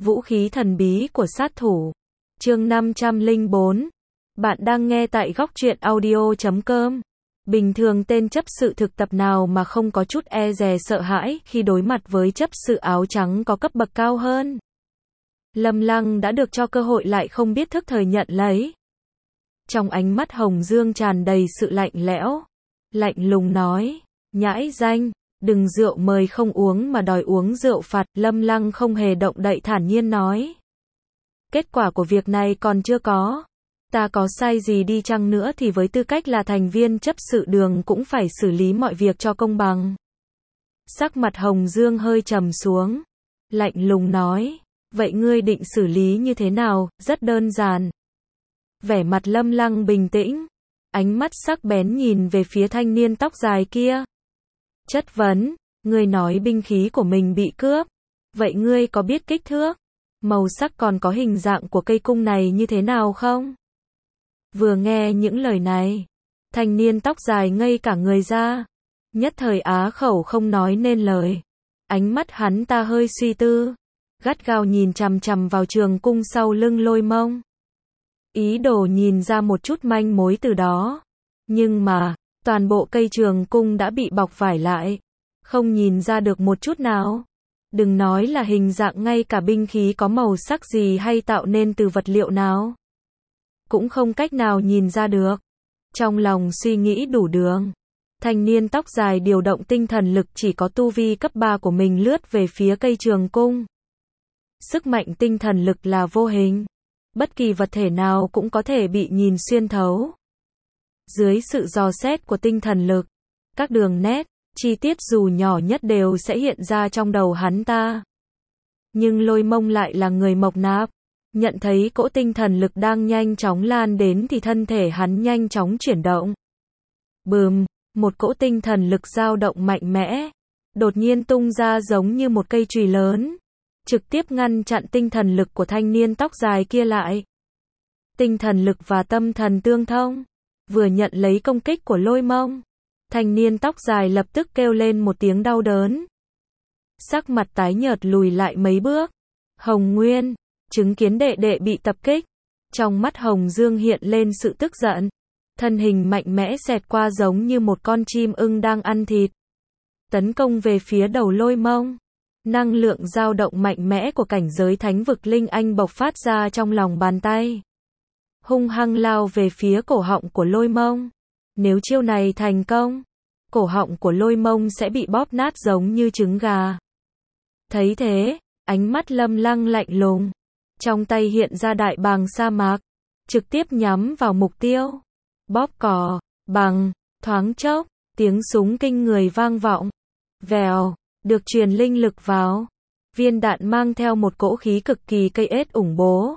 Vũ khí thần bí của sát thủ. Chương 504. Bạn đang nghe tại góc truyện audio.com. Bình thường tên chấp sự thực tập nào mà không có chút e dè sợ hãi khi đối mặt với chấp sự áo trắng có cấp bậc cao hơn. Lâm Lăng đã được cho cơ hội lại không biết thức thời nhận lấy. Trong ánh mắt Hồng Dương tràn đầy sự lạnh lẽo. Lạnh lùng nói, nhãi danh, đừng rượu mời không uống mà đòi uống rượu phạt. Lâm Lăng không hề động đậy thản nhiên nói. Kết quả của việc này còn chưa có. Ta có sai gì đi chăng nữa thì với tư cách là thành viên chấp sự đường cũng phải xử lý mọi việc cho công bằng. Sắc mặt Hồng Dương hơi trầm xuống. Lạnh lùng nói, vậy ngươi định xử lý như thế nào? Rất đơn giản. Vẻ mặt Lâm Lăng bình tĩnh. Ánh mắt sắc bén nhìn về phía thanh niên tóc dài kia. Chất vấn, ngươi nói binh khí của mình bị cướp. Vậy ngươi có biết kích thước, màu sắc còn có hình dạng của cây cung này như thế nào không? Vừa nghe những lời này, thanh niên tóc dài ngây cả người ra. Nhất thời á khẩu không nói nên lời. Ánh mắt hắn ta hơi suy tư, gắt gao nhìn chằm chằm vào trường cung sau lưng Lôi Mông. Ý đồ nhìn ra một chút manh mối từ đó. Nhưng mà, toàn bộ cây trường cung đã bị bọc vải lại. Không nhìn ra được một chút nào. Đừng nói là hình dạng, ngay cả binh khí có màu sắc gì hay tạo nên từ vật liệu nào. Cũng không cách nào nhìn ra được. Trong lòng suy nghĩ đủ đường. Thanh niên tóc dài điều động tinh thần lực chỉ có tu vi cấp 3 của mình lướt về phía cây trường cung. Sức mạnh tinh thần lực là vô hình. Bất kỳ vật thể nào cũng có thể bị nhìn xuyên thấu. Dưới sự dò xét của tinh thần lực, các đường nét, chi tiết dù nhỏ nhất đều sẽ hiện ra trong đầu hắn ta. Nhưng Lôi Mông lại là người mộc nạp. Nhận thấy cỗ tinh thần lực đang nhanh chóng lan đến thì thân thể hắn nhanh chóng chuyển động. Bùm, một cỗ tinh thần lực dao động mạnh mẽ, đột nhiên tung ra giống như một cây chùy lớn, trực tiếp ngăn chặn tinh thần lực của thanh niên tóc dài kia lại. Tinh thần lực và tâm thần tương thông, vừa nhận lấy công kích của Lôi Mông, thanh niên tóc dài lập tức kêu lên một tiếng đau đớn. Sắc mặt tái nhợt lùi lại mấy bước. Hồng Nguyên, chứng kiến đệ đệ bị tập kích, trong mắt Hồng Dương hiện lên sự tức giận. Thân hình mạnh mẽ xẹt qua giống như một con chim ưng đang ăn thịt. Tấn công về phía đầu Lôi Mông. Năng lượng dao động mạnh mẽ của cảnh giới thánh vực Linh Anh bộc phát ra trong lòng bàn tay. Hung hăng lao về phía cổ họng của Lôi Mông. Nếu chiêu này thành công, cổ họng của Lôi Mông sẽ bị bóp nát giống như trứng gà. Thấy thế, ánh mắt Lâm Lăng lạnh lùng. Trong tay hiện ra đại bàng sa mạc, trực tiếp nhắm vào mục tiêu. Bóp cò, bằng, thoáng chốc, tiếng súng kinh người vang vọng. Vèo, được truyền linh lực vào. Viên đạn mang theo một cỗ khí cực kỳ cây ết ủng bố.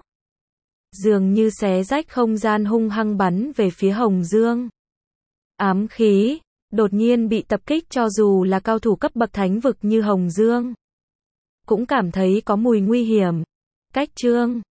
Dường như xé rách không gian hung hăng bắn về phía Hồng Dương. Ám khí, đột nhiên bị tập kích cho dù là cao thủ cấp bậc thánh vực như Hồng Dương. Cũng cảm thấy có mùi nguy hiểm. Cách chương